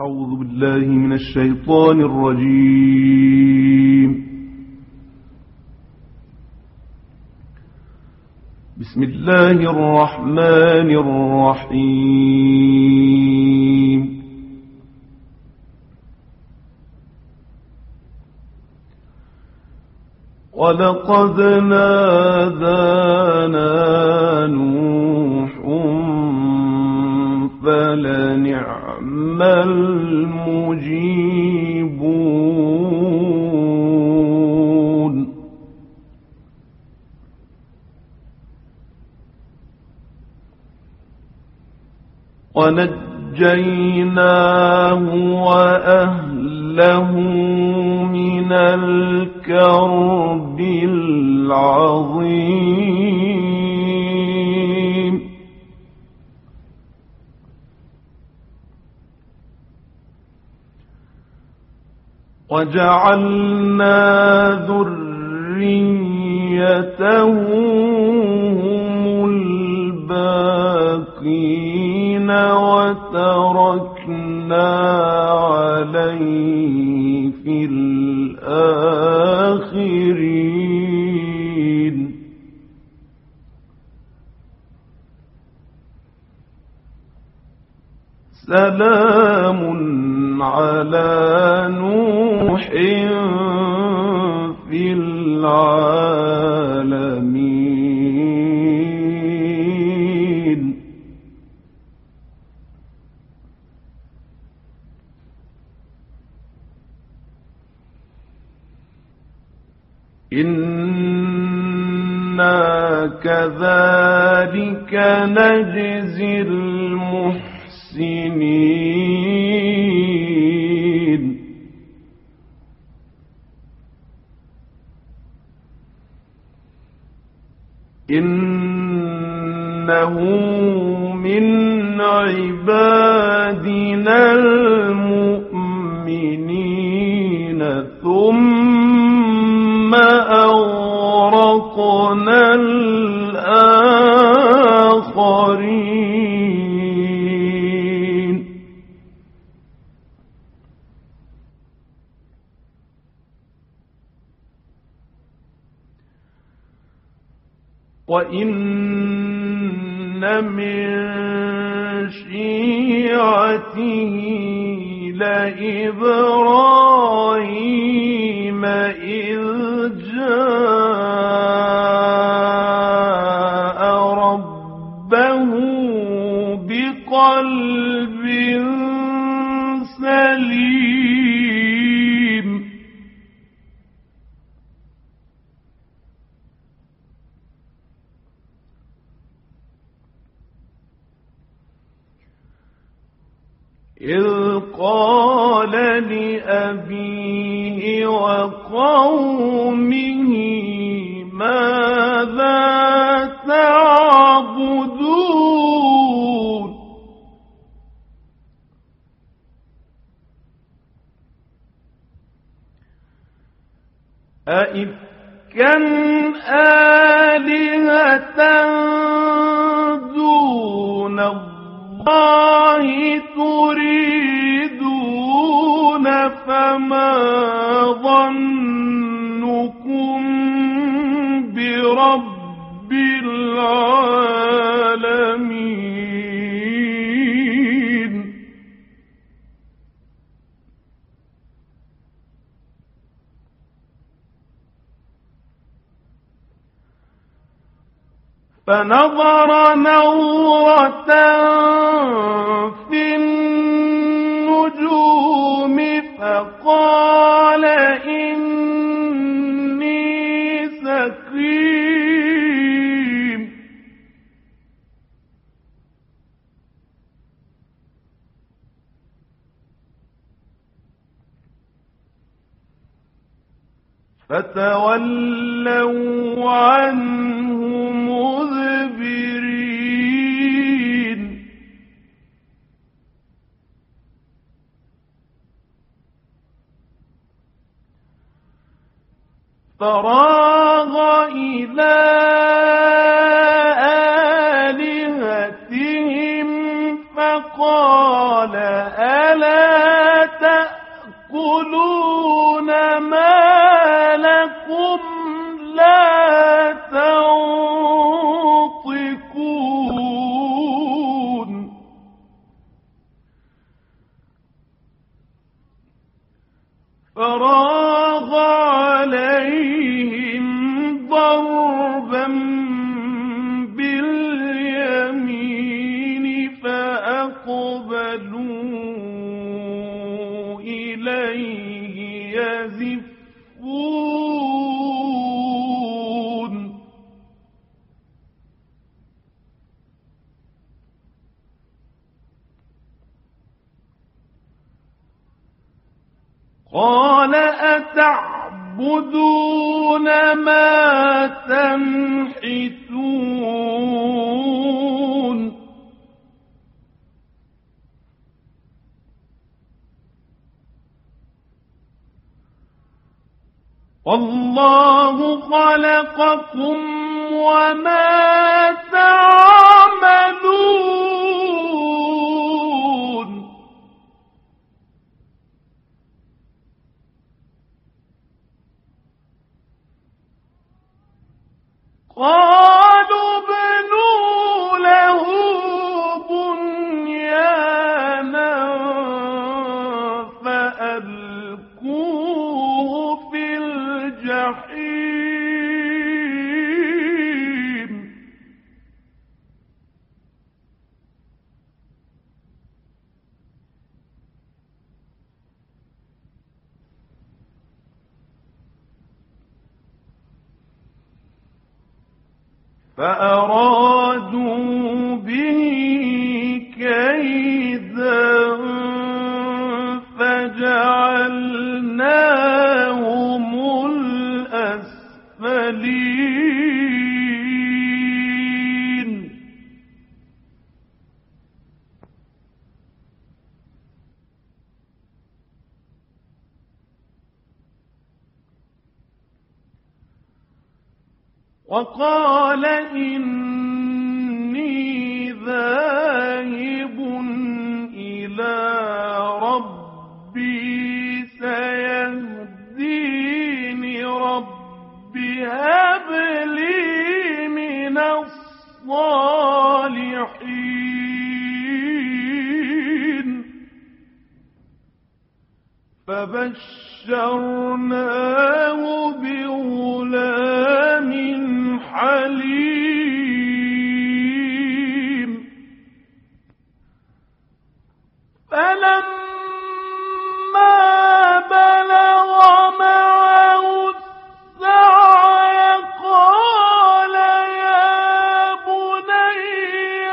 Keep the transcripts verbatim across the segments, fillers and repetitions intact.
أعوذ بالله من الشيطان الرجيم. بسم الله الرحمن الرحيم. ولقد نادانا نوح فلنعم المجيبون. ونجيناه وأهله من الكرب العظيم. وجعلنا ذريته هم الباقين وتركنا عليه في الآخرين. سلام على نوح في العالمين. إنا كذلك نجزي المحسنين. إنه من عبادنا المؤمنين ثم أغرقنا الآخرين. وإن من شيعته لإبراهيم إذ جاء ربه بقلب سليم. إذ قال لأبيه وقومه ماذا تعبدون. أئفكا آلهة دون الله تريدون فما ظنكم برب العالمين. فنظر نظرة في النجوم فقال إني سقيم. فتولوا عنه مدبرين. فراغ إلى آلهتهم فقال ألا تأكلون ما لكم لا تنطقون فراغ عليهم ضربا باليمين فأقبلوا إليه يزفون قال أتعبدون ما تنحتون والله خلقكم وما تعملون قالوا ابنوا له بنيانا فألقوه في الجحيم فأرادوا به كيدا فجعلناهم الأسفلين وقال إني ذاهب إلى ربي سيهدين رب هب لي من الصالحين فبشرناه بغلام حليم فلما بلغ معه السعي قال يا بني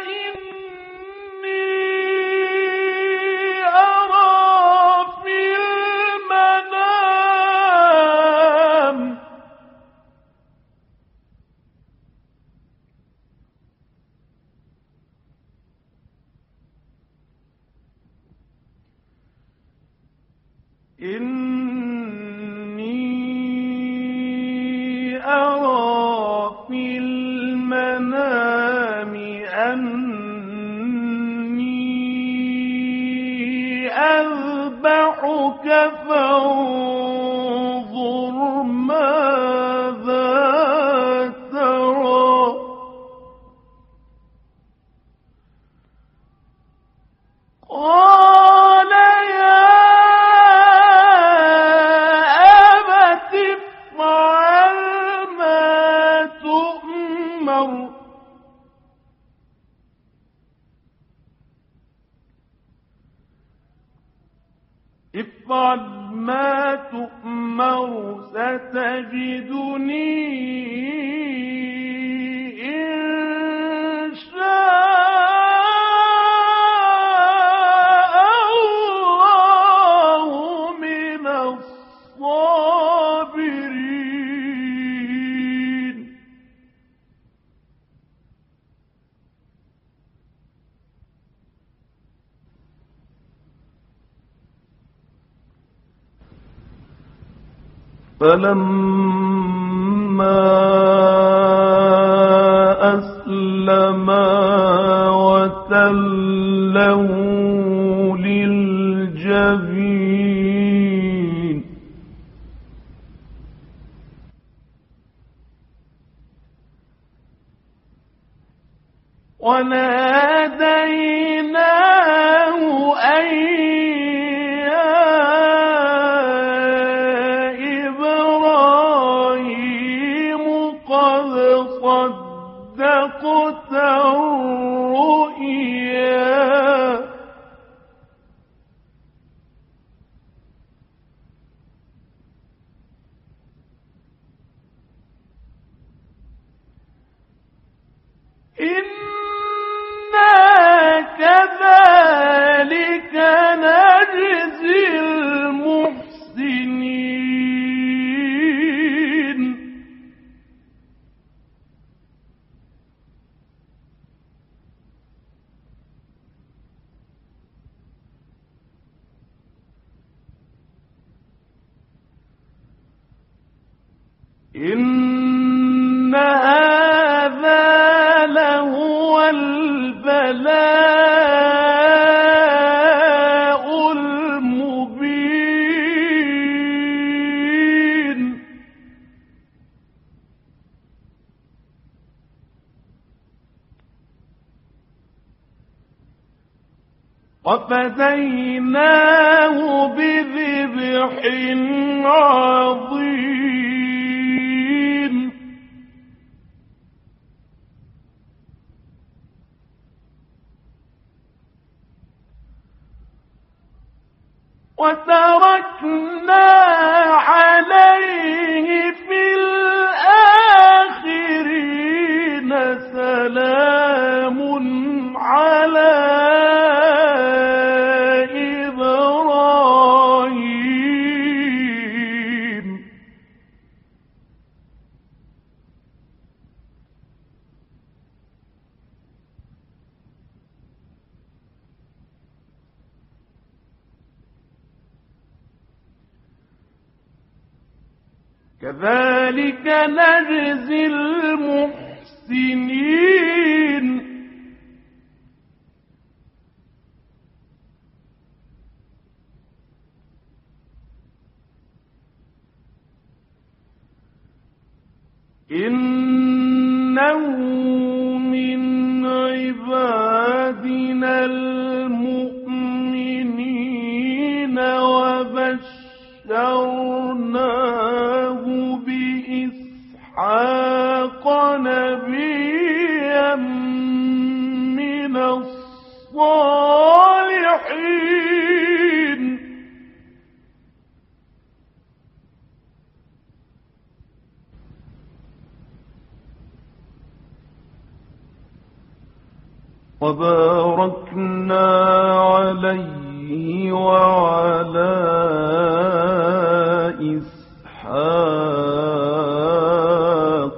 إني أرى في المنام إني أرى في المنام أني أذبحك فانظر ماذا ترى قال يا أبت افعل ما تؤمر افعل ما تؤمر ستجدني إن شاء الله من الصابرين فلما أسلما وتله للجبين وناديناه أن يا إبراهيم قد صدقت الرؤيا إنا كذلك نجزي المحسنين إن هذا لهو البلاء المبين وفديناه بذبح عظيم وتركنا عليه في الآخرين سلام على إبراهيم كذلك نجزي المحسنين إنه من عبادنا المؤمنين وبشرناه بإسحاق نبيا من الصالحين وباركنا عليه وعلى إسحاق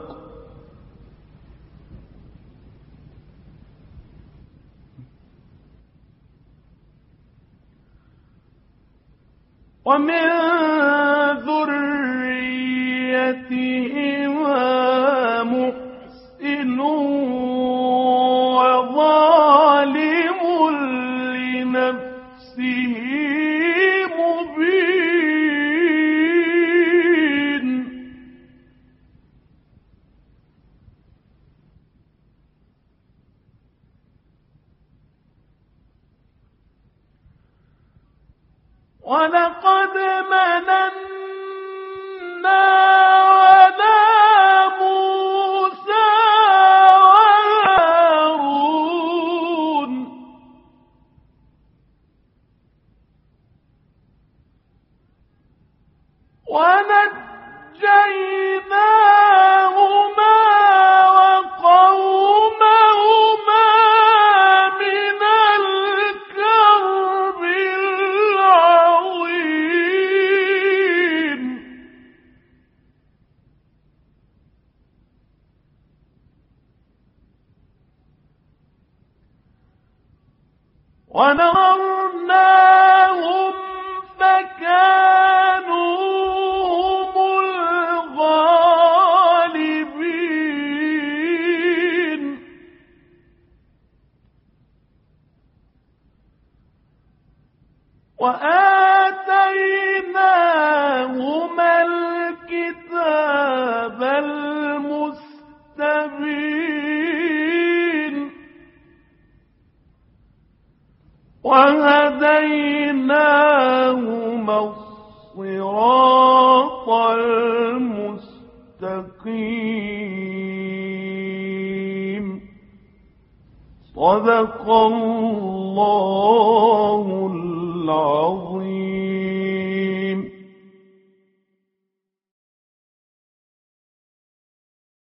ومن ذريتهما محسن وظالم لنفسه مبين ولقد مننا على موسى وهارون ونجيناهما وقومهما من الكرب العظيم ونصرناهم فكانوا هم الغالبين وآتيناهما الكتاب المستبين وهديناهما الصراط المستقيم. صدق الله